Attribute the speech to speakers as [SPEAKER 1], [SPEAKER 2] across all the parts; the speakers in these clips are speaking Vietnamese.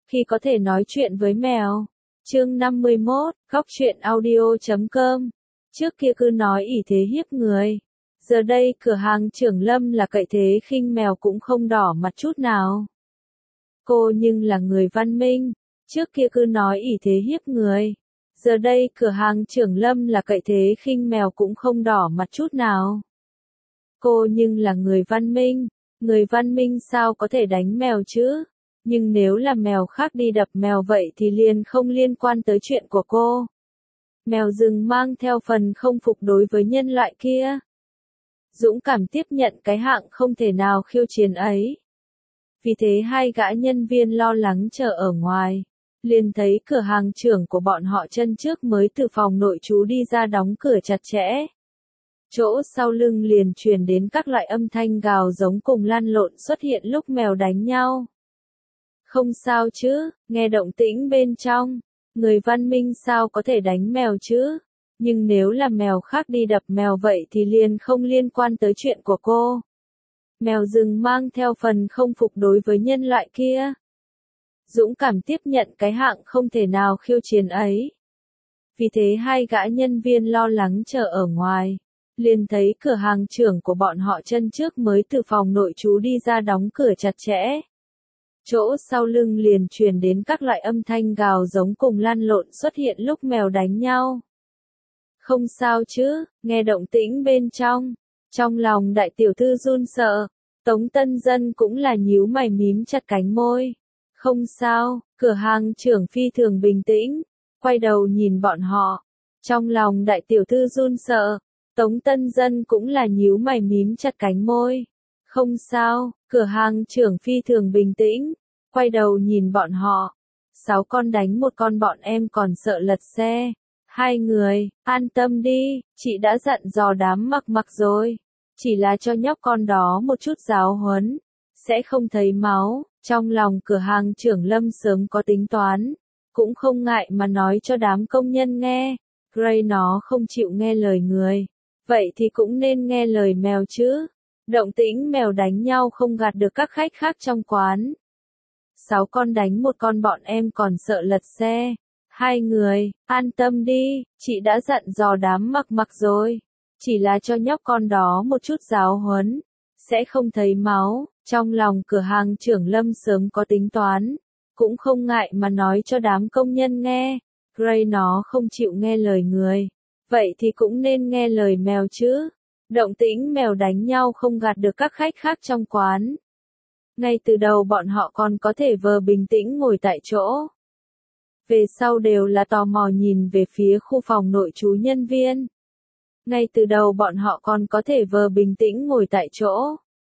[SPEAKER 1] Khi có thể nói chuyện với mèo. Chương 51, góc truyện audio.com. Trước kia cứ nói ỷ thế hiếp người. Giờ đây cửa hàng Trưởng Lâm là cậy thế khinh mèo cũng không đỏ mặt chút nào. Cô nhưng là người văn minh. Trước kia cứ nói ỷ thế hiếp người. Giờ đây cửa hàng Trưởng Lâm là cậy thế khinh mèo cũng không đỏ mặt chút nào. Cô nhưng là người văn minh. Người văn minh sao có thể đánh mèo chứ? Nhưng nếu là mèo khác đi đập mèo vậy thì liền không liên quan tới chuyện của cô. Mèo rừng mang theo phần không phục đối với nhân loại kia. Dũng cảm tiếp nhận cái hạng không thể nào khiêu chiến ấy. Vì thế hai gã nhân viên lo lắng chờ ở ngoài. Liền thấy cửa hàng trưởng của bọn họ chân trước mới từ phòng nội trú đi ra đóng cửa chặt chẽ. Chỗ sau lưng liền truyền đến các loại âm thanh gào giống cùng lăn lộn xuất hiện lúc mèo đánh nhau. Không sao chứ, nghe động tĩnh bên trong. Người văn minh sao có thể đánh mèo chứ? Nhưng nếu là mèo khác đi đập mèo vậy thì liền không liên quan tới chuyện của cô. Mèo rừng mang theo phần không phục đối với nhân loại kia. Dũng cảm tiếp nhận cái hạng không thể nào khiêu chiến ấy. Vì thế hai gã nhân viên lo lắng chờ ở ngoài. Liền thấy cửa hàng trưởng của bọn họ chân trước mới từ phòng nội trú đi ra đóng cửa chặt chẽ. Chỗ sau lưng liền truyền đến các loại âm thanh gào giống cùng lăn lộn xuất hiện lúc mèo đánh nhau. Không sao chứ, nghe động tĩnh bên trong. Trong lòng đại tiểu thư run sợ. Tống Tân Dân cũng là nhíu mày mím chặt cánh môi. Không sao, cửa hàng trưởng phi thường bình tĩnh. Quay đầu nhìn bọn họ. Trong lòng đại tiểu thư run sợ. Tống Tân Dân cũng là nhíu mày mím chặt cánh môi. Không sao, cửa hàng trưởng phi thường bình tĩnh. Quay đầu nhìn bọn họ. 6 con đánh một con bọn em còn sợ lật xe. 2 người, an tâm đi, chị đã dặn dò đám mặc mặc rồi. Chỉ là cho nhóc con đó một chút giáo huấn. Sẽ không thấy máu. Trong lòng cửa hàng Trưởng Lâm sớm có tính toán. Cũng không ngại mà nói cho đám công nhân nghe. Gray nó không chịu nghe lời người. Vậy thì cũng nên nghe lời mèo chứ. Động tĩnh mèo đánh nhau không gạt được các khách khác trong quán. 6 con đánh một con bọn em còn sợ lật xe. 2 người, an tâm đi, chị đã dặn dò đám mặc mặc rồi. Chỉ là cho nhóc con đó một chút giáo huấn. Sẽ không thấy máu. Trong lòng cửa hàng Trưởng Lâm sớm có tính toán. Cũng không ngại mà nói cho đám công nhân nghe. Gray nó không chịu nghe lời người. Vậy thì cũng nên nghe lời mèo chứ. Động tĩnh mèo đánh nhau không gạt được các khách khác trong quán. Ngay từ đầu bọn họ còn có thể vờ bình tĩnh ngồi tại chỗ. Về sau đều là tò mò nhìn về phía khu phòng nội trú nhân viên. Ngay từ đầu bọn họ còn có thể vờ bình tĩnh ngồi tại chỗ.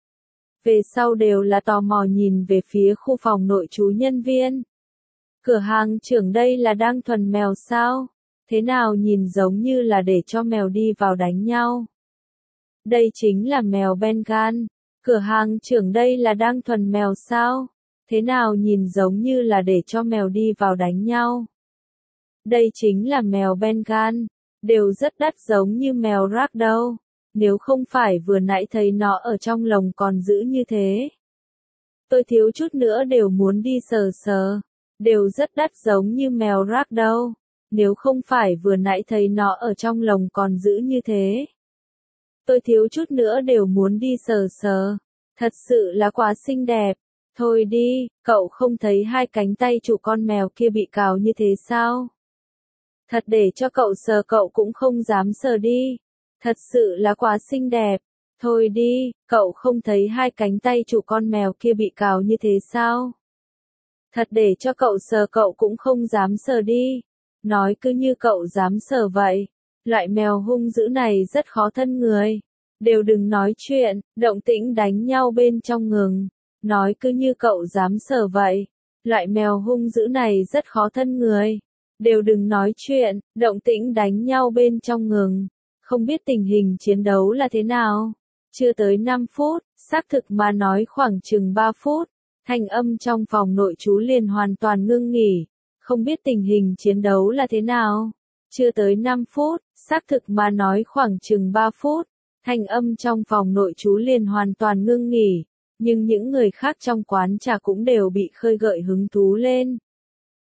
[SPEAKER 1] Về sau đều là tò mò nhìn về phía khu phòng nội trú nhân viên. Cửa hàng trưởng đây là đang thuần mèo sao? Thế nào nhìn giống như là để cho mèo đi vào đánh nhau? Đây chính là mèo Bengal. Cửa hàng trưởng đây là đang thuần mèo sao? Thế nào nhìn giống như là để cho mèo đi vào đánh nhau? Đây chính là mèo Bengal. Đều rất đắt giống như mèo Ragdoll. Nếu không phải vừa nãy thấy nó ở trong lồng còn giữ như thế. Tôi thiếu chút nữa đều muốn đi sờ sờ. Đều rất đắt giống như mèo Ragdoll. Nếu không phải vừa nãy thấy nó ở trong lồng còn giữ như thế. Tôi thiếu chút nữa đều muốn đi sờ sờ. Thật sự là quá xinh đẹp. Thôi đi, cậu không thấy hai cánh tay chủ con mèo kia bị cào như thế sao? Thật để cho cậu sờ cậu cũng không dám sờ đi. Thật sự là quá xinh đẹp. Thôi đi, cậu không thấy hai cánh tay chủ con mèo kia bị cào như thế sao? Thật để cho cậu sờ cậu cũng không dám sờ đi. Nói cứ như cậu dám sờ vậy. Loại mèo hung dữ này rất khó thân người. Đều đừng nói chuyện, động tĩnh đánh nhau bên trong ngừng. Nói cứ như cậu dám sờ vậy. Loại mèo hung dữ này rất khó thân người. Đều đừng nói chuyện, động tĩnh đánh nhau bên trong ngừng. Không biết tình hình chiến đấu là thế nào. Chưa tới 5 phút, xác thực mà nói khoảng chừng 3 phút. Thanh âm trong phòng nội trú liền hoàn toàn ngưng nghỉ. Không biết tình hình chiến đấu là thế nào. Chưa tới 5 phút, xác thực mà nói khoảng chừng 3 phút. Thanh âm trong phòng nội trú liền hoàn toàn ngưng nghỉ. Nhưng những người khác trong quán trà cũng đều bị khơi gợi hứng thú lên.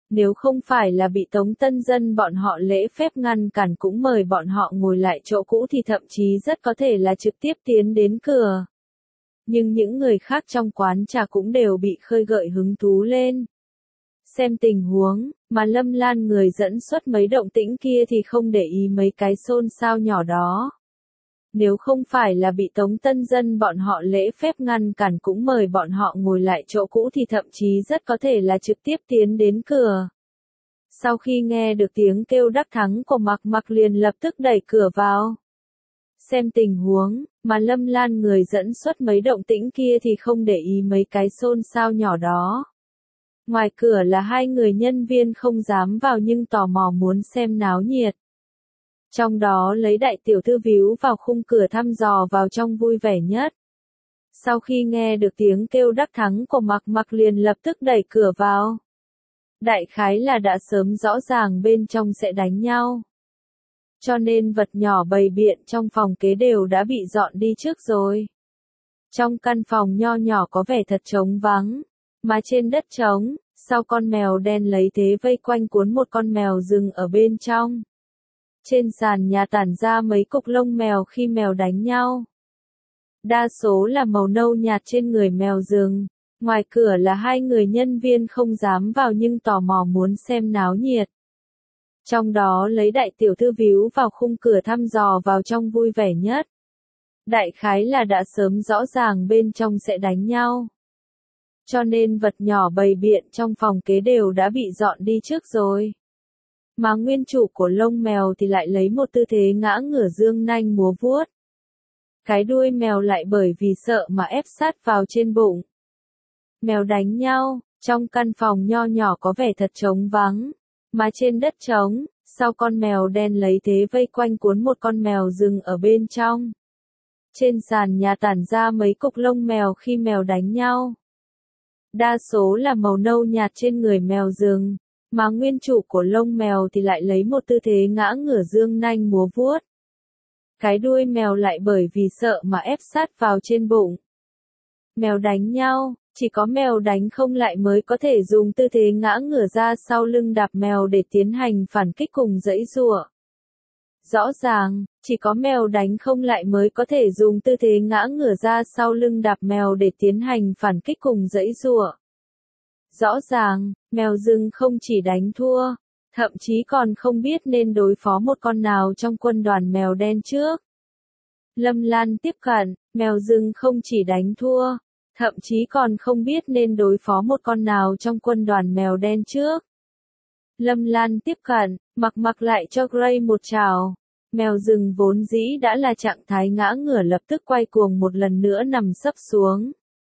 [SPEAKER 1] Nếu không phải là bị Tống Tân Dân bọn họ lễ phép ngăn cản cũng mời bọn họ ngồi lại chỗ cũ thì thậm chí rất có thể là trực tiếp tiến đến cửa. Nhưng những người khác trong quán trà cũng đều bị khơi gợi hứng thú lên. Xem tình huống, mà Lâm Lan người dẫn xuất mấy động tĩnh kia thì không để ý mấy cái xôn xao nhỏ đó. Nếu không phải là bị Tống Tân Dân bọn họ lễ phép ngăn cản cũng mời bọn họ ngồi lại chỗ cũ thì thậm chí rất có thể là trực tiếp tiến đến cửa. Sau khi nghe được tiếng kêu đắc thắng của Mạc Mạc liền lập tức đẩy cửa vào. Xem tình huống, mà Lâm Lan người dẫn xuất mấy động tĩnh kia thì không để ý mấy cái xôn xao nhỏ đó. Ngoài cửa là hai người nhân viên không dám vào nhưng tò mò muốn xem náo nhiệt. Trong đó lấy đại tiểu thư víu vào khung cửa thăm dò vào trong vui vẻ nhất. Sau khi nghe được tiếng kêu đắc thắng của Mạc Mạc liền lập tức đẩy cửa vào. Đại khái là đã sớm rõ ràng bên trong sẽ đánh nhau. Cho nên vật nhỏ bày biện trong phòng kế đều đã bị dọn đi trước rồi. Trong căn phòng nho nhỏ có vẻ thật trống vắng, mà trên đất trống, sau con mèo đen lấy thế vây quanh cuốn một con mèo rừng ở bên trong. Trên sàn nhà tản ra mấy cục lông mèo khi mèo đánh nhau. Đa số là màu nâu nhạt trên người mèo rừng. Ngoài cửa là hai người nhân viên không dám vào nhưng tò mò muốn xem náo nhiệt. Trong đó lấy đại tiểu thư víu vào khung cửa thăm dò vào trong vui vẻ nhất. Đại khái là đã sớm rõ ràng bên trong sẽ đánh nhau. Cho nên vật nhỏ bày biện trong phòng kế đều đã bị dọn đi trước rồi. Mà nguyên chủ của lông mèo thì lại lấy một tư thế ngã ngửa dương nanh múa vuốt. Cái đuôi mèo lại bởi vì sợ mà ép sát vào trên bụng. Mèo đánh nhau, trong căn phòng nho nhỏ có vẻ thật trống vắng, mà trên đất trống, sau con mèo đen lấy thế vây quanh cuốn một con mèo rừng ở bên trong. Trên sàn nhà tản ra mấy cục lông mèo khi mèo đánh nhau. Đa số là màu nâu nhạt trên người mèo rừng, mà nguyên chủ của lông mèo thì lại lấy một tư thế ngã ngửa dương nanh múa vuốt. Cái đuôi mèo lại bởi vì sợ mà ép sát vào trên bụng. Mèo đánh nhau, chỉ có mèo đánh không lại mới có thể dùng tư thế ngã ngửa ra sau lưng đạp mèo để tiến hành phản kích cùng giãy giụa. Rõ ràng, chỉ có mèo đánh không lại mới có thể dùng tư thế ngã ngửa ra sau lưng đạp mèo để tiến hành phản kích cùng giãy giụa. Rõ ràng, mèo rừng không chỉ đánh thua, thậm chí còn không biết nên đối phó một con nào trong quân đoàn mèo đen trước. Lâm Lan tiếp cận, mèo rừng không chỉ đánh thua, thậm chí còn không biết nên đối phó một con nào trong quân đoàn mèo đen trước. Lâm Lan tiếp cận, Mạc Mạc lại cho Gray một trào. Mèo rừng vốn dĩ đã là trạng thái ngã ngửa lập tức quay cuồng một lần nữa nằm sấp xuống.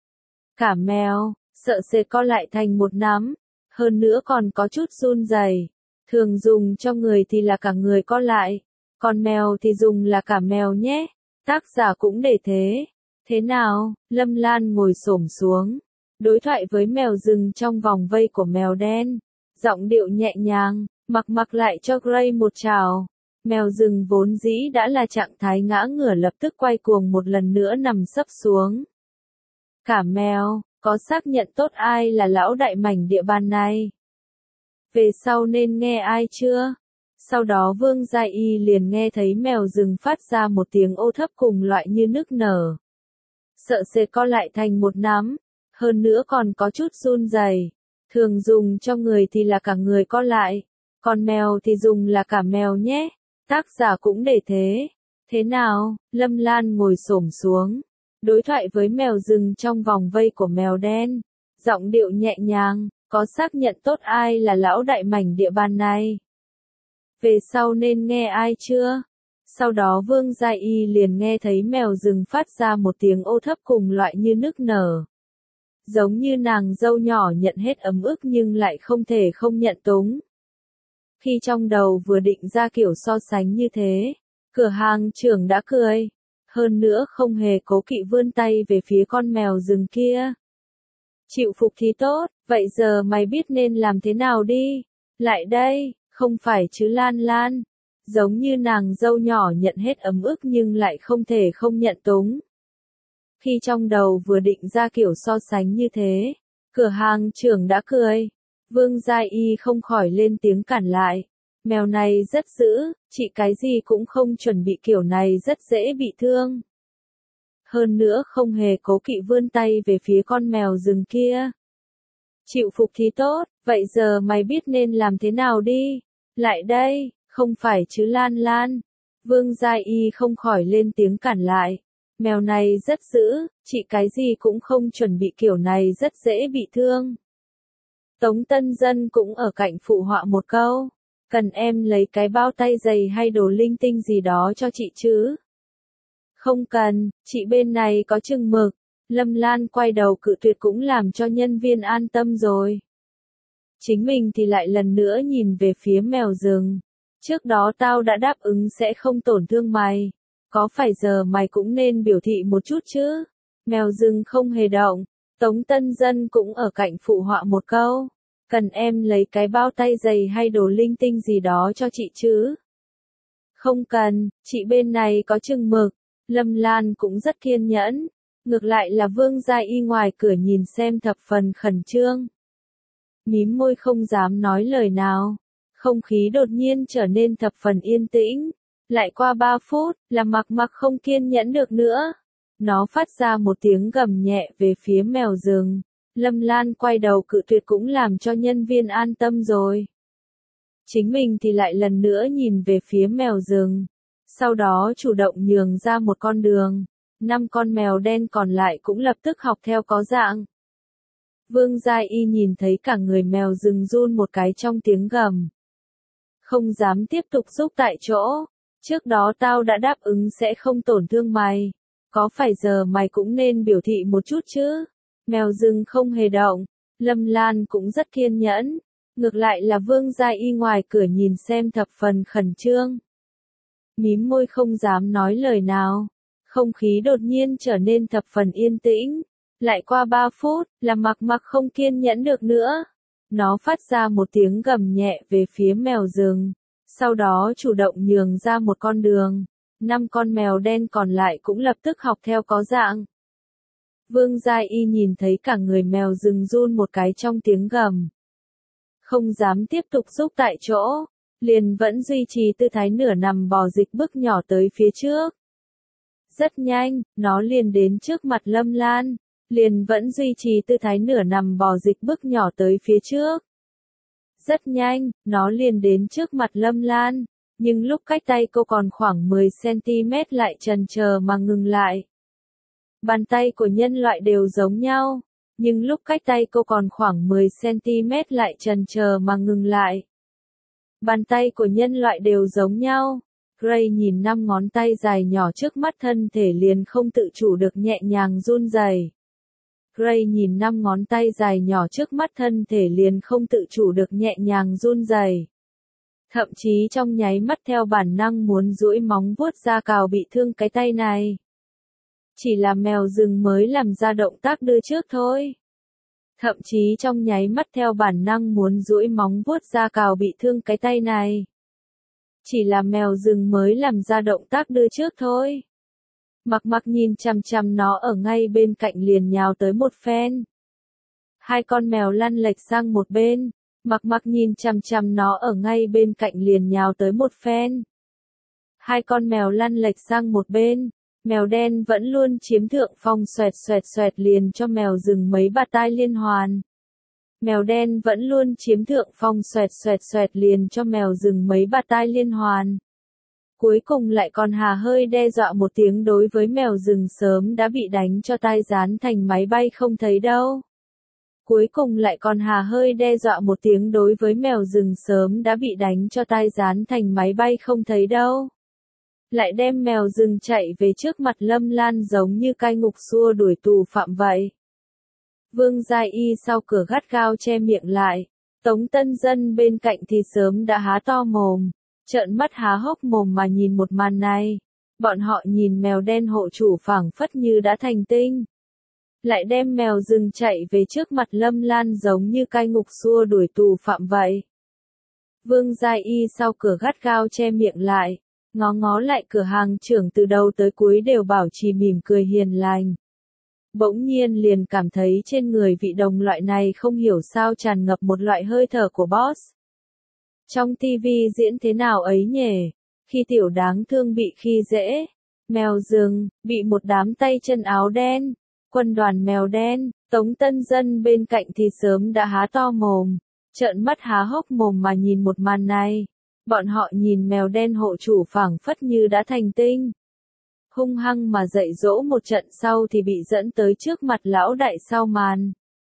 [SPEAKER 1] Cả mèo, sợ sệt co lại thành một nắm, hơn nữa còn có chút run rẩy. Thường dùng cho người thì là cả người co lại, còn mèo thì dùng là cả mèo nhé. Tác giả cũng để thế. Thế nào, Lâm Lan ngồi xổm xuống, đối thoại với mèo rừng trong vòng vây của mèo đen. Giọng điệu nhẹ nhàng, Mạc Mạc lại cho Gray một trào. Mèo rừng vốn dĩ đã là trạng thái ngã ngửa lập tức quay cuồng một lần nữa nằm sấp xuống. Cả mèo, có xác nhận tốt ai là lão đại mảnh địa bàn này? Về sau nên nghe ai chưa? Sau đó Vương Gia Y liền nghe thấy mèo rừng phát ra một tiếng ô thấp cùng loại như nức nở. Sợ sệt co lại thành một nắm, hơn nữa còn có chút run rẩy. Thường dùng cho người thì là cả người co lại, còn mèo thì dùng là cả mèo nhé. Tác giả cũng để thế. Thế nào, Lâm Lan ngồi xổm xuống, đối thoại với mèo rừng trong vòng vây của mèo đen. Giọng điệu nhẹ nhàng, có xác nhận tốt ai là lão đại mảnh địa bàn này? Về sau nên nghe ai chưa? Sau đó Vương Gia Y liền nghe thấy mèo rừng phát ra một tiếng ô thấp cùng loại như nức nở. Giống như nàng dâu nhỏ nhận hết ấm ức nhưng lại không thể không nhận túng. Khi trong đầu vừa định ra kiểu so sánh như thế, cửa hàng trưởng đã cười. Hơn nữa không hề cố kỵ vươn tay về phía con mèo rừng kia. Chịu phục thì tốt, vậy giờ mày biết nên làm thế nào đi. Lại đây, không phải chứ Lan Lan. Giống như nàng dâu nhỏ nhận hết ấm ức nhưng lại không thể không nhận túng. Khi trong đầu vừa định ra kiểu so sánh như thế, cửa hàng trưởng đã cười. Vương Gia Y không khỏi lên tiếng cản lại. Mèo này rất dữ, chị cái gì cũng không chuẩn bị kiểu này rất dễ bị thương. Hơn nữa không hề cố kỵ vươn tay về phía con mèo rừng kia. Chịu phục thì tốt, vậy giờ mày biết nên làm thế nào đi. Lại đây, không phải chứ Lan Lan. Vương Gia Y không khỏi lên tiếng cản lại. Mèo này rất dữ, chị cái gì cũng không chuẩn bị kiểu này rất dễ bị thương. Tống Tân Dân cũng ở cạnh phụ họa một câu. Cần em lấy cái bao tay giày hay đồ linh tinh gì đó cho chị chứ? Không cần, chị bên này có chừng mực. Lâm Lan quay đầu cự tuyệt cũng làm cho nhân viên an tâm rồi. Chính mình thì lại lần nữa nhìn về phía mèo rừng. Trước đó tao đã đáp ứng sẽ không tổn thương mày. Có phải giờ mày cũng nên biểu thị một chút chứ? Mèo rừng không hề động. Tống Tân Dân cũng ở cạnh phụ họa một câu. Cần em lấy cái bao tay giày hay đồ linh tinh gì đó cho chị chứ? Không cần, chị bên này có chừng mực. Lâm Lan cũng rất kiên nhẫn. Ngược lại là Vương Gia Y ngoài cửa nhìn xem thập phần khẩn trương. Mím môi không dám nói lời nào. Không khí đột nhiên trở nên thập phần yên tĩnh. Lại qua 3 phút, là Mặc Mặc không kiên nhẫn được nữa. Nó phát ra một tiếng gầm nhẹ về phía mèo rừng. Lâm Lan quay đầu cự tuyệt cũng làm cho nhân viên an tâm rồi. Chính mình thì lại lần nữa nhìn về phía mèo rừng. Sau đó chủ động nhường ra một con đường. 5 con mèo đen còn lại cũng lập tức học theo có dạng. Vương Gia Y nhìn thấy cả người mèo rừng run một cái trong tiếng gầm. Không dám tiếp tục giúp tại chỗ. Trước đó tao đã đáp ứng sẽ không tổn thương mày. Có phải giờ mày cũng nên biểu thị một chút chứ? Mèo rừng không hề động. Lâm Lan cũng rất kiên nhẫn. Ngược lại là Vương Gia Y ngoài cửa nhìn xem thập phần khẩn trương. Mím môi không dám nói lời nào. Không khí đột nhiên trở nên thập phần yên tĩnh. Lại qua 3 phút, là Mặc Mặc không kiên nhẫn được nữa. Nó phát ra một tiếng gầm nhẹ về phía mèo rừng. Sau đó chủ động nhường ra một con đường. 5 con mèo đen còn lại cũng lập tức học theo có dạng. Vương Gia Y nhìn thấy cả người mèo rừng run một cái trong tiếng gầm. Không dám tiếp tục giúp tại chỗ. Liền vẫn duy trì tư thái nửa nằm bò dịch bước nhỏ tới phía trước. Rất nhanh, nó liền đến trước mặt Lâm Lan. Liền vẫn duy trì tư thái nửa nằm bò dịch bước nhỏ tới phía trước. Rất nhanh, nó liền đến trước mặt Lâm Lan. Nhưng lúc cách tay cô còn khoảng 10cm lại chần chờ mà ngừng lại. Bàn tay của nhân loại đều giống nhau. Nhưng lúc cách tay cô còn khoảng 10cm lại chần chờ mà ngừng lại. Bàn tay của nhân loại đều giống nhau. Gray nhìn 5 ngón tay dài nhỏ trước mắt thân thể liền không tự chủ được nhẹ nhàng run rẩy. Gray nhìn 5 ngón tay dài nhỏ trước mắt thân thể liền không tự chủ được nhẹ nhàng run rẩy. Thậm chí trong nháy mắt theo bản năng muốn duỗi móng vuốt ra cào bị thương cái tay này. Chỉ là mèo rừng mới làm ra động tác đưa trước thôi. Thậm chí trong nháy mắt theo bản năng muốn duỗi móng vuốt ra cào bị thương cái tay này. Chỉ là mèo rừng mới làm ra động tác đưa trước thôi. Mặc Mặc nhìn chằm chằm nó ở ngay bên cạnh liền nhào tới một phen. 2 con mèo lăn lệch sang một bên. Mặc Mặc nhìn chằm chằm nó ở ngay bên cạnh liền nhào tới một phen. 2 con mèo lăn lệch sang một bên. Mèo đen vẫn luôn chiếm thượng phong xoẹt xoẹt xoẹt liền cho mèo rừng mấy bạt tai liên hoàn. Mèo đen vẫn luôn chiếm thượng phong xoẹt xoẹt xoẹt liền cho mèo rừng mấy bạt tai liên hoàn. Cuối cùng lại còn hà hơi đe dọa một tiếng đối với mèo rừng sớm đã bị đánh cho tai dán thành máy bay không thấy đâu. Cuối cùng lại còn hà hơi đe dọa một tiếng đối với mèo rừng sớm đã bị đánh cho tai dán thành máy bay không thấy đâu. Lại đem mèo rừng chạy về trước mặt Lâm Lan giống như cai ngục xua đuổi tù phạm vậy. Vương Gia Y sau cửa gắt gao che miệng lại. Tống Tân Dân bên cạnh thì sớm đã há to mồm. Trợn mắt há hốc mồm mà nhìn một màn này. Bọn họ nhìn mèo đen hộ chủ phảng phất như đã thành tinh. Lại đem mèo rừng chạy về trước mặt Lâm Lan giống như cai ngục xua đuổi tù phạm vậy. Vương Gia Y sau cửa gắt gao che miệng lại. Ngó ngó lại cửa hàng trưởng từ đầu tới cuối đều bảo trì mỉm cười hiền lành. bỗng nhiên liền cảm thấy trên người vị đồng loại này không hiểu sao tràn ngập một loại hơi thở của boss. Trong tivi diễn thế nào ấy nhỉ? Khi tiểu đáng thương bị khi dễ, mèo rừng, bị một đám tay chân áo đen, quân đoàn mèo đen, Tống Tân Dân bên cạnh thì sớm đã há to mồm, trợn mắt há hốc mồm mà nhìn một màn này. Bọn họ nhìn mèo đen hộ chủ phảng phất như đã thành tinh. Hung hăng mà dạy dỗ một trận sau thì bị dẫn tới trước mặt lão đại sau màn.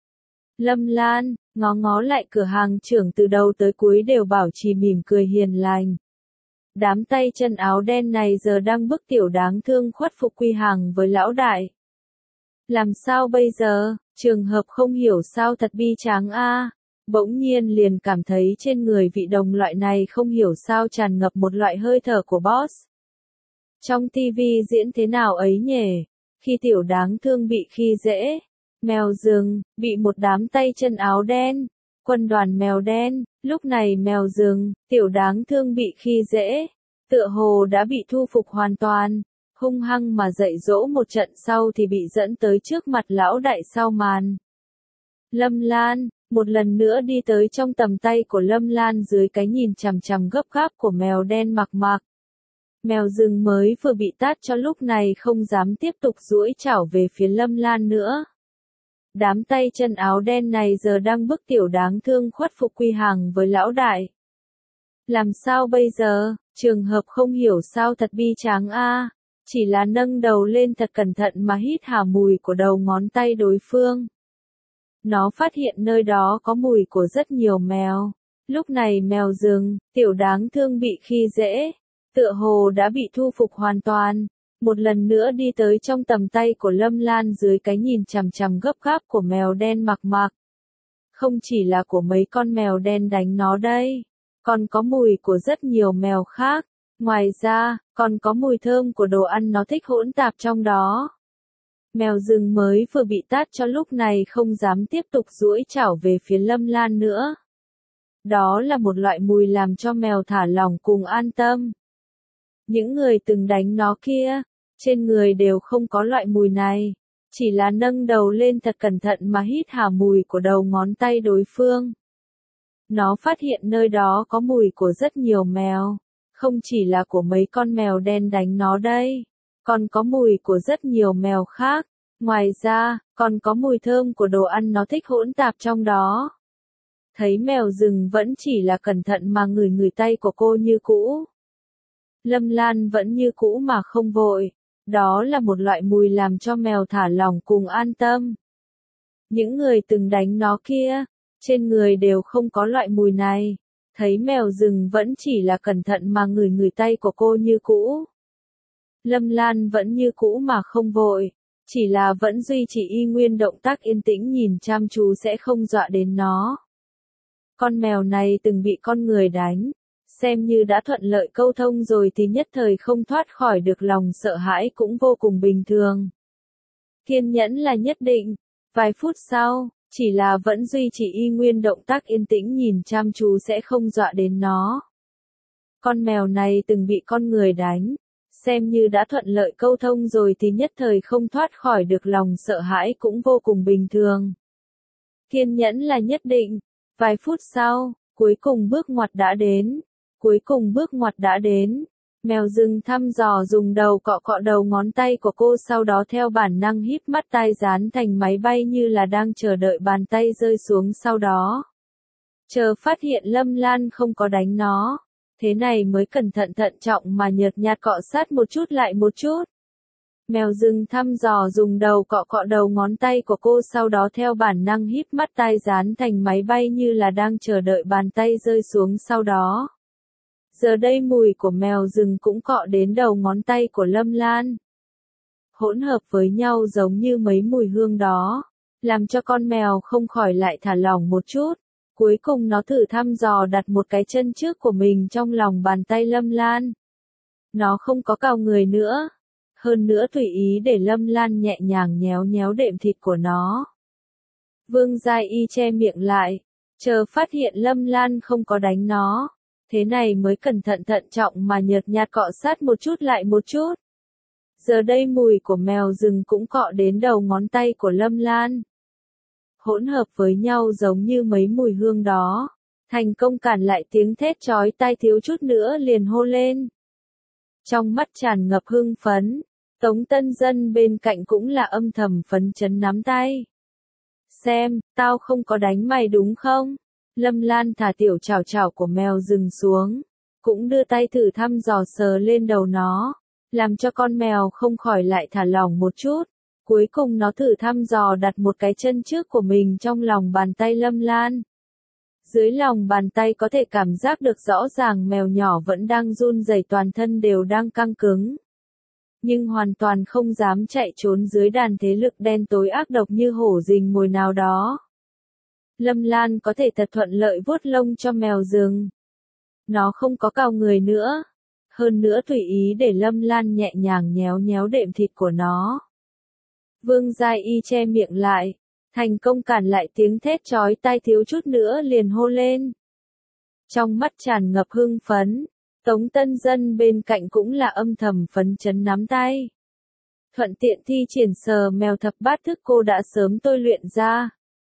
[SPEAKER 1] Lâm Lan, ngó ngó lại cửa hàng trưởng từ đầu tới cuối đều bảo trì mỉm cười hiền lành. Đám tay chân áo đen này giờ đang bức tiểu đáng thương khuất phục quy hàng với lão đại. Làm sao bây giờ, trường hợp không hiểu sao thật bi tráng a. Bỗng nhiên liền cảm thấy trên người vị đồng loại này không hiểu sao tràn ngập một loại hơi thở của boss. Trong tivi diễn thế nào ấy nhỉ? Khi tiểu đáng thương bị khi dễ, mèo rừng, bị một đám tay chân áo đen, quân đoàn mèo đen, lúc này mèo rừng, tiểu đáng thương bị khi dễ, tựa hồ đã bị thu phục hoàn toàn, hung hăng mà dạy dỗ một trận sau thì bị dẫn tới trước mặt lão đại sau màn. Lâm Lan, một lần nữa đi tới trong tầm tay của Lâm Lan dưới cái nhìn chằm chằm gấp gáp của mèo đen Mạc Mạc. Mèo rừng mới vừa bị tát cho lúc này không dám tiếp tục duỗi chảo về phía Lâm Lan nữa. Đám tay chân áo đen này giờ đang bức tiểu đáng thương khuất phục quy hàng với lão đại. Làm sao bây giờ, trường hợp không hiểu sao thật bi tráng a. Chỉ là nâng đầu lên thật cẩn thận mà hít hà mùi của đầu ngón tay đối phương. Nó phát hiện nơi đó có mùi của rất nhiều mèo. Lúc này mèo rừng, tiểu đáng thương bị khi dễ, tựa hồ đã bị thu phục hoàn toàn. Một lần nữa đi tới trong tầm tay của Lâm Lan dưới cái nhìn chằm chằm gấp gáp của mèo đen Mạc Mạc. Không chỉ là của mấy con mèo đen đánh nó đây, còn có mùi của rất nhiều mèo khác. Ngoài ra, còn có mùi thơm của đồ ăn nó thích hỗn tạp trong đó. Mèo rừng mới vừa bị tát cho lúc này không dám tiếp tục duỗi chảo về phía Lâm Lan nữa. Đó là một loại mùi làm cho mèo thả lỏng cùng an tâm. Những người từng đánh nó kia, trên người đều không có loại mùi này, chỉ là nâng đầu lên thật cẩn thận mà hít hà mùi của đầu ngón tay đối phương. Nó phát hiện nơi đó có mùi của rất nhiều mèo, không chỉ là của mấy con mèo đen đánh nó đây, còn có mùi của rất nhiều mèo khác. Ngoài ra, còn có mùi thơm của đồ ăn nó thích hỗn tạp trong đó. Thấy mèo rừng vẫn chỉ là cẩn thận mà ngửi ngửi tay của cô như cũ. Lâm Lan vẫn như cũ mà không vội. Đó là một loại mùi làm cho mèo thả lỏng cùng an tâm. Những người từng đánh nó kia, trên người đều không có loại mùi này. Thấy mèo rừng vẫn chỉ là cẩn thận mà ngửi ngửi tay của cô như cũ. Lâm Lan vẫn như cũ mà không vội. Chỉ là vẫn duy trì y nguyên động tác yên tĩnh nhìn chăm chú sẽ không dọa đến nó. Con mèo này từng bị con người đánh, xem như đã thuận lợi câu thông rồi thì nhất thời không thoát khỏi được lòng sợ hãi cũng vô cùng bình thường. Kiên nhẫn là nhất định, vài phút sau, chỉ là vẫn duy trì y nguyên động tác yên tĩnh nhìn chăm chú sẽ không dọa đến nó. Con mèo này từng bị con người đánh, xem như đã thuận lợi câu thông rồi thì nhất thời không thoát khỏi được lòng sợ hãi cũng vô cùng bình thường. Kiên nhẫn là nhất định, vài phút sau, cuối cùng bước ngoặt đã đến. Cuối cùng bước ngoặt đã đến. Mèo rừng thăm dò dùng đầu cọ cọ đầu ngón tay của cô sau đó theo bản năng híp mắt tai dán thành máy bay như là đang chờ đợi bàn tay rơi xuống sau đó. Chờ phát hiện Lâm Lan không có đánh nó. Thế này mới cẩn thận thận trọng mà nhợt nhạt cọ sát một chút lại một chút. Mèo rừng thăm dò dùng đầu cọ cọ đầu ngón tay của cô sau đó theo bản năng híp mắt tai dán thành máy bay như là đang chờ đợi bàn tay rơi xuống sau đó. Giờ đây mùi của mèo rừng cũng cọ đến đầu ngón tay của Lâm Lan. Hỗn hợp với nhau giống như mấy mùi hương đó, làm cho con mèo không khỏi lại thả lỏng một chút. Cuối cùng nó thử thăm dò đặt một cái chân trước của mình trong lòng bàn tay Lâm Lan. Nó không có cào người nữa. Hơn nữa tùy ý để Lâm Lan nhẹ nhàng nhéo nhéo đệm thịt của nó. Vương Giai Y che miệng lại, chờ phát hiện Lâm Lan không có đánh nó. Thế này mới cẩn thận thận trọng mà nhợt nhạt cọ sát một chút lại một chút. Giờ đây mùi của mèo rừng cũng cọ đến đầu ngón tay của Lâm Lan. Hỗn hợp với nhau giống như mấy mùi hương đó. Thành công cản lại tiếng thét chói tai, thiếu chút nữa liền hô lên. Trong mắt tràn ngập hưng phấn, Tống Tân Dân bên cạnh cũng là âm thầm phấn chấn nắm tay. Xem, tao không có đánh mày đúng không? Lâm Lan thả tiểu chảo chảo của mèo rừng xuống, cũng đưa tay thử thăm dò sờ lên đầu nó, làm cho con mèo không khỏi lại thả lỏng một chút. Cuối cùng nó thử thăm dò đặt một cái chân trước của mình trong lòng bàn tay Lâm Lan. Dưới lòng bàn tay có thể cảm giác được rõ ràng mèo nhỏ vẫn đang run rẩy, toàn thân đều đang căng cứng. Nhưng hoàn toàn không dám chạy trốn dưới đàn thế lực đen tối ác độc như hổ rình mồi nào đó. Lâm Lan có thể thật thuận lợi vuốt lông cho mèo rừng. Nó không có cào người nữa. Hơn nữa tùy ý để Lâm Lan nhẹ nhàng nhéo nhéo đệm thịt của nó. Vương Giai Y che miệng lại, thành công cản lại tiếng thét chói tai, thiếu chút nữa liền hô lên. Trong mắt tràn ngập hưng phấn, Tống Tân Dân bên cạnh cũng là âm thầm phấn chấn nắm tay. Thuận tiện thi triển sờ mèo thập bát thức cô đã sớm tôi luyện ra.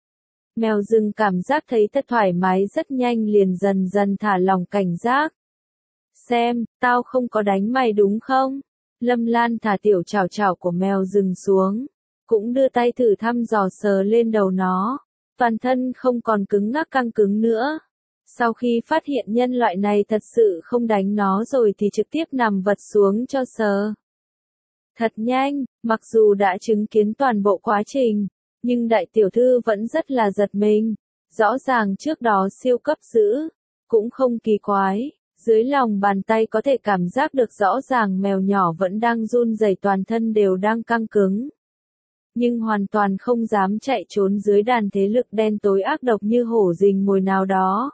[SPEAKER 1] Mèo rừng cảm giác thấy thật thoải mái, rất nhanh liền dần dần thả lỏng cảnh giác. Xem, tao không có đánh mày đúng không? Lâm Lan thả tiểu chảo chảo của mèo rừng xuống, cũng đưa tay thử thăm dò sờ lên đầu nó, toàn thân không còn cứng ngắc căng cứng nữa. Sau khi phát hiện nhân loại này thật sự không đánh nó rồi thì trực tiếp nằm vật xuống cho sờ. Thật nhanh, mặc dù đã chứng kiến toàn bộ quá trình, nhưng đại tiểu thư vẫn rất là giật mình. Rõ ràng trước đó siêu cấp dữ, cũng không kỳ quái. Dưới lòng bàn tay có thể cảm giác được rõ ràng mèo nhỏ vẫn đang run rẩy, toàn thân đều đang căng cứng. Nhưng hoàn toàn không dám chạy trốn dưới đàn thế lực đen tối ác độc như hổ rình mồi nào đó.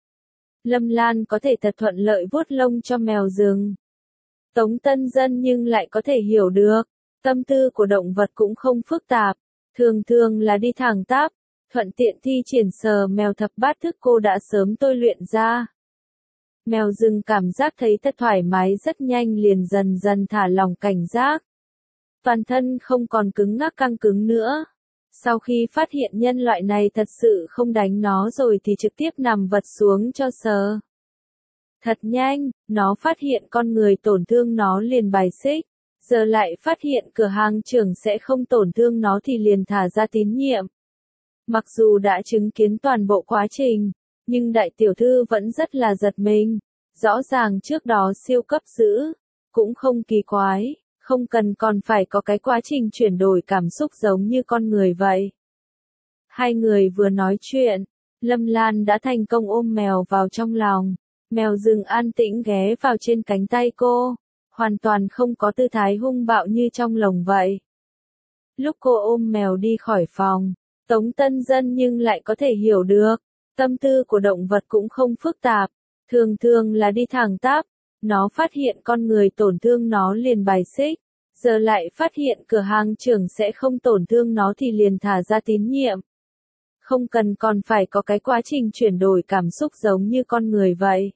[SPEAKER 1] Lâm Lan có thể thật thuận lợi vuốt lông cho mèo rừng. Tống Tân Dân nhưng lại có thể hiểu được, tâm tư của động vật cũng không phức tạp, thường thường là đi thẳng tắp, thuận tiện thi triển sờ mèo thập bát thức cô đã sớm tôi luyện ra. Mèo rừng cảm giác thấy thật thoải mái, rất nhanh liền dần dần thả lỏng cảnh giác. Toàn thân không còn cứng ngắc căng cứng nữa. Sau khi phát hiện nhân loại này thật sự không đánh nó rồi thì trực tiếp nằm vật xuống cho sờ. Thật nhanh, nó phát hiện con người tổn thương nó liền bài xích. Giờ lại phát hiện cửa hàng trưởng sẽ không tổn thương nó thì liền thả ra tín nhiệm. Mặc dù đã chứng kiến toàn bộ quá trình, nhưng đại tiểu thư vẫn rất là giật mình. Rõ ràng trước đó siêu cấp dữ, cũng không kỳ quái, không cần còn phải có cái quá trình chuyển đổi cảm xúc giống như con người vậy. Hai người vừa nói chuyện, Lâm Lan đã thành công ôm mèo vào trong lòng. Mèo rừng an tĩnh ghé vào trên cánh tay cô, hoàn toàn không có tư thái hung bạo như trong lồng vậy. Lúc cô ôm mèo đi khỏi phòng, Tống Tân Dân nhưng lại có thể hiểu được, tâm tư của động vật cũng không phức tạp, thường thường là đi thẳng tắp. Nó phát hiện con người tổn thương nó liền bài xích, giờ lại phát hiện cửa hàng trưởng sẽ không tổn thương nó thì liền thả ra tín nhiệm. Không cần còn phải có cái quá trình chuyển đổi cảm xúc giống như con người vậy.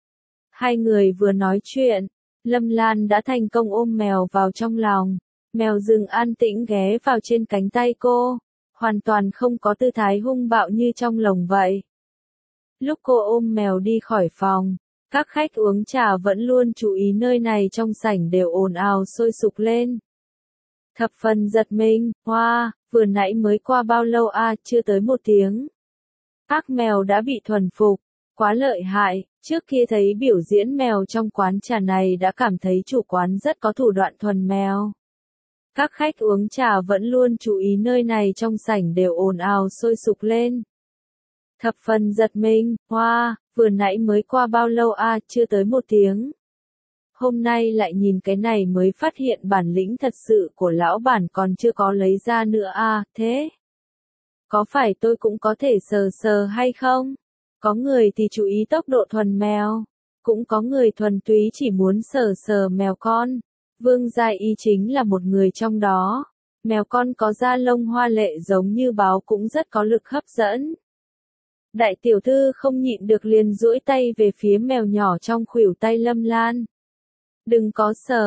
[SPEAKER 1] Hai người vừa nói chuyện, Lâm Lan đã thành công ôm mèo vào trong lòng. Mèo rừng an tĩnh ghé vào trên cánh tay cô, hoàn toàn không có tư thái hung bạo như trong lồng vậy. Lúc cô ôm mèo đi khỏi phòng, các khách uống trà vẫn luôn chú ý nơi này, trong sảnh đều ồn ào sôi sục lên. Thập phần giật mình, hoa, vừa nãy mới qua bao lâu à, chưa tới 1 tiếng. Ác mèo đã bị thuần phục, quá lợi hại, trước kia thấy biểu diễn mèo trong quán trà này đã cảm thấy chủ quán rất có thủ đoạn thuần mèo. Các khách uống trà vẫn luôn chú ý nơi này, trong sảnh đều ồn ào sôi sục lên. Thập phần giật mình, hoa, vừa nãy mới qua bao lâu à, chưa tới 1 tiếng. Hôm nay lại nhìn cái này mới phát hiện bản lĩnh thật sự của lão bản còn chưa có lấy ra nữa à, thế. Có phải tôi cũng có thể sờ sờ hay không? Có người thì chú ý tốc độ thuần mèo, cũng có người thuần túy chỉ muốn sờ sờ mèo con. Vương Giai Y chính là một người trong đó. Mèo con có da lông hoa lệ giống như báo cũng rất có lực hấp dẫn. Đại tiểu thư không nhịn được liền duỗi tay về phía mèo nhỏ trong khuỷu tay Lâm Lan. Đừng có sờ,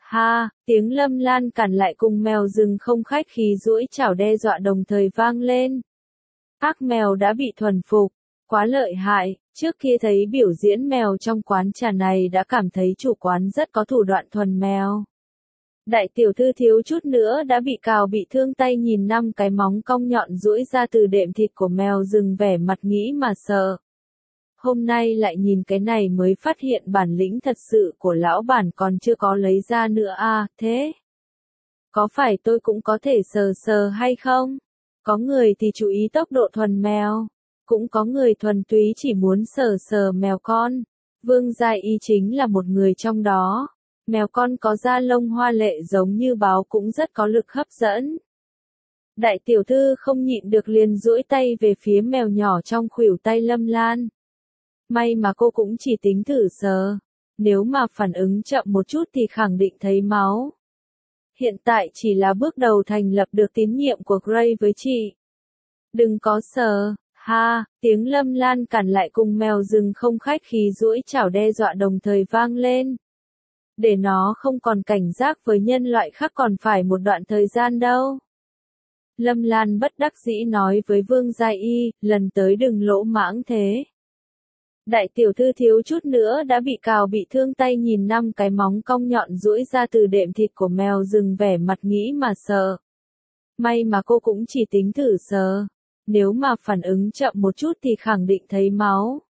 [SPEAKER 1] Ha, tiếng Lâm Lan cản lại cùng mèo rừng không khách khí duỗi chảo đe dọa đồng thời vang lên. Ác mèo đã bị thuần phục, quá lợi hại, trước kia thấy biểu diễn mèo trong quán trà này đã cảm thấy chủ quán rất có thủ đoạn thuần mèo. Đại tiểu thư thiếu chút nữa đã bị cào bị thương tay nhìn 5 cái móng cong nhọn duỗi ra từ đệm thịt của mèo rừng vẻ mặt nghĩ mà sợ. Hôm nay lại nhìn cái này mới phát hiện bản lĩnh thật sự của lão bản còn chưa có lấy ra nữa à, thế? Có phải tôi cũng có thể sờ sờ hay không? Có người thì chú ý tốc độ thuần mèo, cũng có người thuần túy chỉ muốn sờ sờ mèo con. Vương Gia Y chính là một người trong đó. Mèo con có da lông hoa lệ giống như báo cũng rất có lực hấp dẫn. Đại tiểu thư không nhịn được liền duỗi tay về phía mèo nhỏ trong khuỷu tay Lâm Lan. May mà cô cũng chỉ tính thử sờ. Nếu mà phản ứng chậm một chút thì khẳng định thấy máu. Hiện tại chỉ là bước đầu thành lập được tín nhiệm của Gray với chị. Đừng có sờ, ha, tiếng Lâm Lan cản lại cùng mèo rừng không khách khí duỗi chảo đe dọa đồng thời vang lên. Để nó không còn cảnh giác với nhân loại khác còn phải một đoạn thời gian đâu. Lâm Lan bất đắc dĩ nói với Vương Gia Y, lần tới đừng lỗ mãng thế. Đại tiểu thư thiếu chút nữa đã bị cào bị thương tay nhìn 5 cái móng cong nhọn duỗi ra từ đệm thịt của mèo rừng vẻ mặt nghĩ mà sợ. May mà cô cũng chỉ tính thử sờ. Nếu mà phản ứng chậm một chút thì khẳng định thấy máu.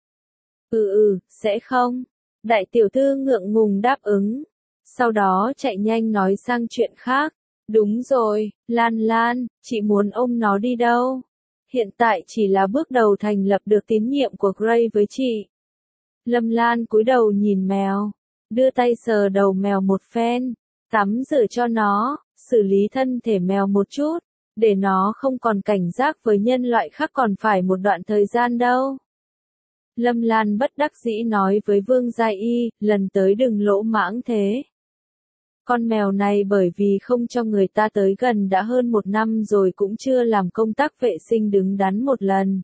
[SPEAKER 1] Sẽ không. Đại tiểu thư ngượng ngùng đáp ứng. Sau đó chạy nhanh nói sang chuyện khác. Đúng rồi, Lan Lan, chị muốn ôm nó đi đâu? Hiện tại chỉ là bước đầu thành lập được tín nhiệm của Gray với chị. Lâm Lan cúi đầu nhìn mèo, đưa tay sờ đầu mèo một phen, tắm rửa cho nó, xử lý thân thể mèo một chút, để nó không còn cảnh giác với nhân loại khác còn phải một đoạn thời gian đâu. Lâm Lan bất đắc dĩ nói với Vương Gia Y, lần tới đừng lỗ mãng thế. Con mèo này bởi vì không cho người ta tới gần đã hơn 1 năm rồi cũng chưa làm công tác vệ sinh đứng đắn một lần.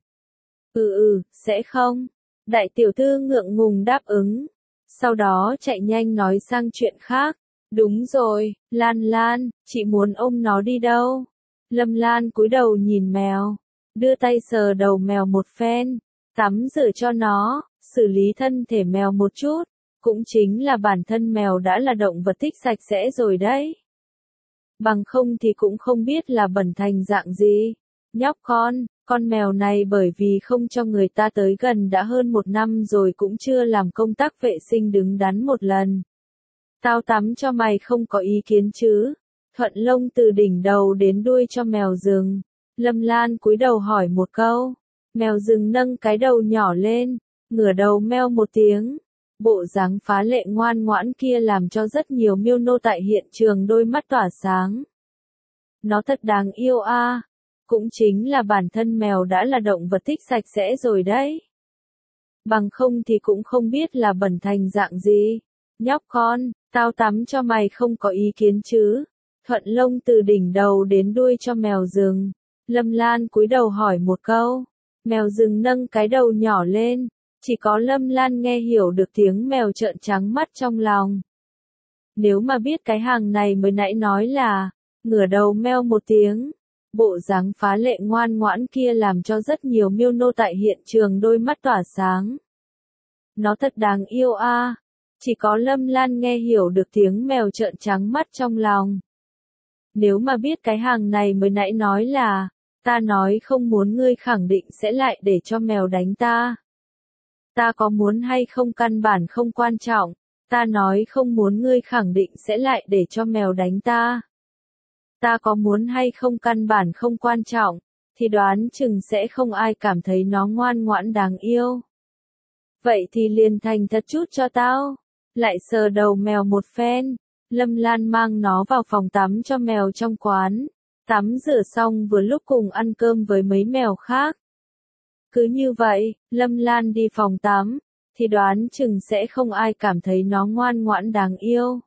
[SPEAKER 1] Sẽ không. Đại tiểu thư ngượng ngùng đáp ứng. Sau đó chạy nhanh nói sang chuyện khác. Đúng rồi, Lan Lan, chị muốn ôm nó đi đâu? Lâm Lan cúi đầu nhìn mèo, đưa tay sờ đầu mèo một phen, tắm rửa cho nó, xử lý thân thể mèo một chút. Cũng chính là bản thân mèo đã là động vật thích sạch sẽ rồi đấy. Bằng không thì cũng không biết là bẩn thành dạng gì. Nhóc con mèo này bởi vì không cho người ta tới gần đã hơn 1 năm rồi cũng chưa làm công tác vệ sinh đứng đắn một lần. Tao tắm cho mày không có ý kiến chứ? Thuận lông từ đỉnh đầu đến đuôi cho mèo rừng. Lâm Lan cúi đầu hỏi một câu. Mèo rừng nâng cái đầu nhỏ lên, ngửa đầu meo một tiếng. Bộ dáng phá lệ ngoan ngoãn kia làm cho rất nhiều miêu nô tại hiện trường đôi mắt tỏa sáng. Nó thật đáng yêu a. Cũng chính là bản thân mèo đã là động vật thích sạch sẽ rồi đấy. Bằng không thì cũng không biết là bẩn thành dạng gì. Nhóc tao tắm cho mày không có ý kiến chứ? Thuận lông từ đỉnh đầu đến đuôi cho mèo rừng. Lâm Lan cúi đầu hỏi một câu. Mèo rừng nâng cái đầu nhỏ lên. Chỉ có Lâm Lan nghe hiểu được tiếng mèo trợn trắng mắt trong lòng. Nếu mà biết cái hàng này mới nãy nói là, ngửa đầu meo một tiếng, bộ dáng phá lệ ngoan ngoãn kia làm cho rất nhiều miêu nô tại hiện trường đôi mắt tỏa sáng. Nó thật đáng yêu a. Chỉ có Lâm Lan nghe hiểu được tiếng mèo trợn trắng mắt trong lòng. Nếu mà biết cái hàng này mới nãy nói là, ta nói không muốn ngươi khẳng định sẽ lại để cho mèo đánh ta. Ta có muốn hay không căn bản không quan trọng, ta nói không muốn ngươi khẳng định sẽ lại để cho mèo đánh ta. Ta có muốn hay không căn bản không quan trọng, thì đoán chừng sẽ không ai cảm thấy nó ngoan ngoãn đáng yêu. Vậy thì liền thành thật chút cho tao. Lại sờ đầu mèo một phen, Lâm Lan mang nó vào phòng tắm cho mèo trong quán. Tắm rửa xong vừa lúc cùng ăn cơm với mấy mèo khác. Cứ như vậy, Lâm Lan đi phòng tắm, thì đoán chừng sẽ không ai cảm thấy nó ngoan ngoãn đáng yêu.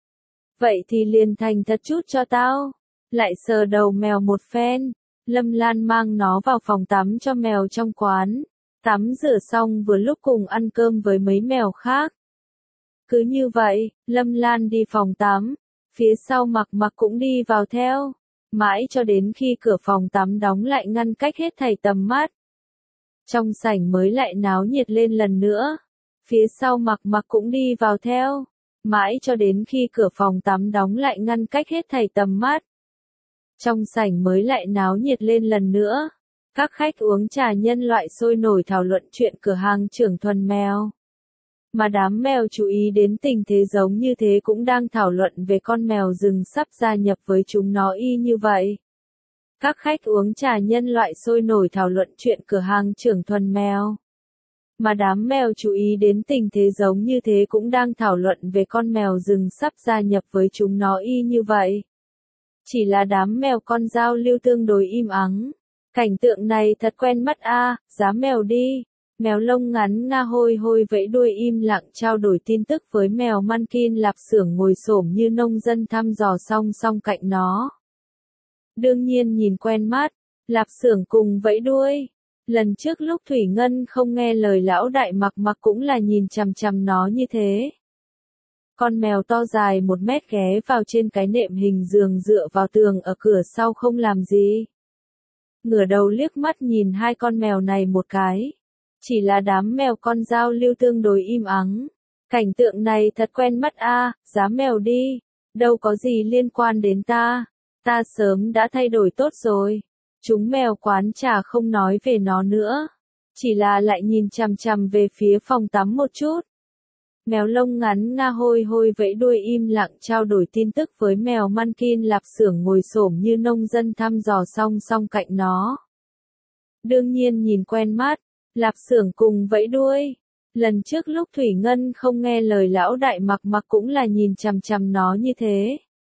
[SPEAKER 1] Vậy thì liền thành thật chút cho tao. Lại sờ đầu mèo một phen, Lâm Lan mang nó vào phòng tắm cho mèo trong quán. Tắm rửa xong vừa lúc cùng ăn cơm với mấy mèo khác. Cứ như vậy, Lâm Lan đi phòng tắm, Phía sau Mặc Mặc cũng đi vào theo. Mãi cho đến khi cửa phòng tắm đóng lại ngăn cách hết thảy tầm mắt. Trong sảnh mới lại náo nhiệt lên lần nữa. Phía sau Mặc Mặc cũng đi vào theo. Mãi cho đến khi cửa phòng tắm đóng lại ngăn cách hết thảy tầm mắt. Trong sảnh mới lại náo nhiệt lên lần nữa. Các khách uống trà nhân loại sôi nổi thảo luận chuyện cửa hàng trưởng thuần mèo. Mà đám mèo chú ý đến tình thế giống như thế cũng đang thảo luận về con mèo rừng sắp gia nhập với chúng nó y như vậy. Các khách uống trà nhân loại sôi nổi thảo luận chuyện cửa hàng trưởng thuần mèo. Mà đám mèo chú ý đến tình thế giống như thế cũng đang thảo luận về con mèo rừng sắp gia nhập với chúng nó y như vậy. Chỉ là đám mèo con giao lưu tương đối im ắng. Cảnh tượng này thật quen mắt a, giá mèo đi. Mèo lông ngắn Nga hôi hôi vẫy đuôi im lặng trao đổi tin tức với mèo Munkin lạp xưởng ngồi xổm như nông dân thăm dò song song cạnh nó. Đương nhiên nhìn quen mắt, lạp xưởng cùng vẫy đuôi. Lần trước lúc Thủy Ngân không nghe lời lão đại Mặc Mặc cũng là nhìn chằm chằm nó như thế. Con mèo to dài 1 mét ghé vào trên cái nệm hình giường dựa vào tường ở cửa sau không làm gì. Ngửa đầu liếc mắt nhìn hai con mèo này một cái. Chỉ là đám mèo con giao lưu tương đối im ắng. Cảnh tượng này thật quen mắt a, giá mèo đi. Đâu có gì liên quan đến ta. Ta sớm đã thay đổi tốt rồi. Chúng mèo quán trà không nói về nó nữa. Chỉ là lại nhìn chằm chằm về phía phòng tắm một chút. Mèo lông ngắn Nga hôi hôi vẫy đuôi im lặng trao đổi tin tức với mèo Munkin lạp xưởng ngồi xổm như nông dân thăm dò song song cạnh nó. Đương nhiên nhìn quen mắt, lạp xưởng cùng vẫy đuôi. Lần trước lúc Thủy Ngân không nghe lời lão đại Mặc Mặc cũng là nhìn chằm chằm nó như thế.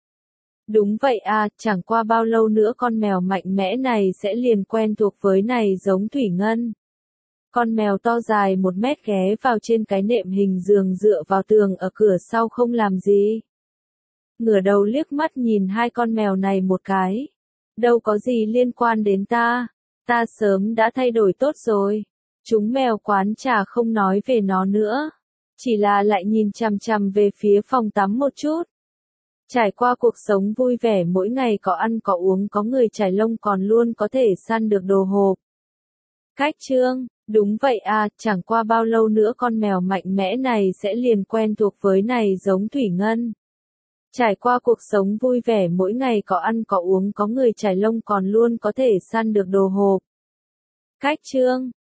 [SPEAKER 1] Đúng vậy à, chẳng qua bao lâu nữa con mèo mạnh mẽ này sẽ liền quen thuộc với này giống Thủy Ngân. Con mèo to dài 1 mét ghé vào trên cái nệm hình giường dựa vào tường ở cửa sau không làm gì. Ngửa đầu liếc mắt nhìn hai con mèo này một cái. Đâu có gì liên quan đến ta. Ta sớm đã thay đổi tốt rồi. Chúng mèo quán trà không nói về nó nữa. Chỉ là lại nhìn chằm chằm về phía phòng tắm một chút. Trải qua cuộc sống vui vẻ mỗi ngày có ăn có uống có người chải lông còn luôn có thể săn được đồ hộp. Cách chương, đúng vậy à, chẳng qua bao lâu nữa con mèo mạnh mẽ này sẽ liền quen thuộc với này giống Thủy Ngân. Trải qua cuộc sống vui vẻ mỗi ngày có ăn có uống có người chải lông còn luôn có thể săn được đồ hộp. Cách chương,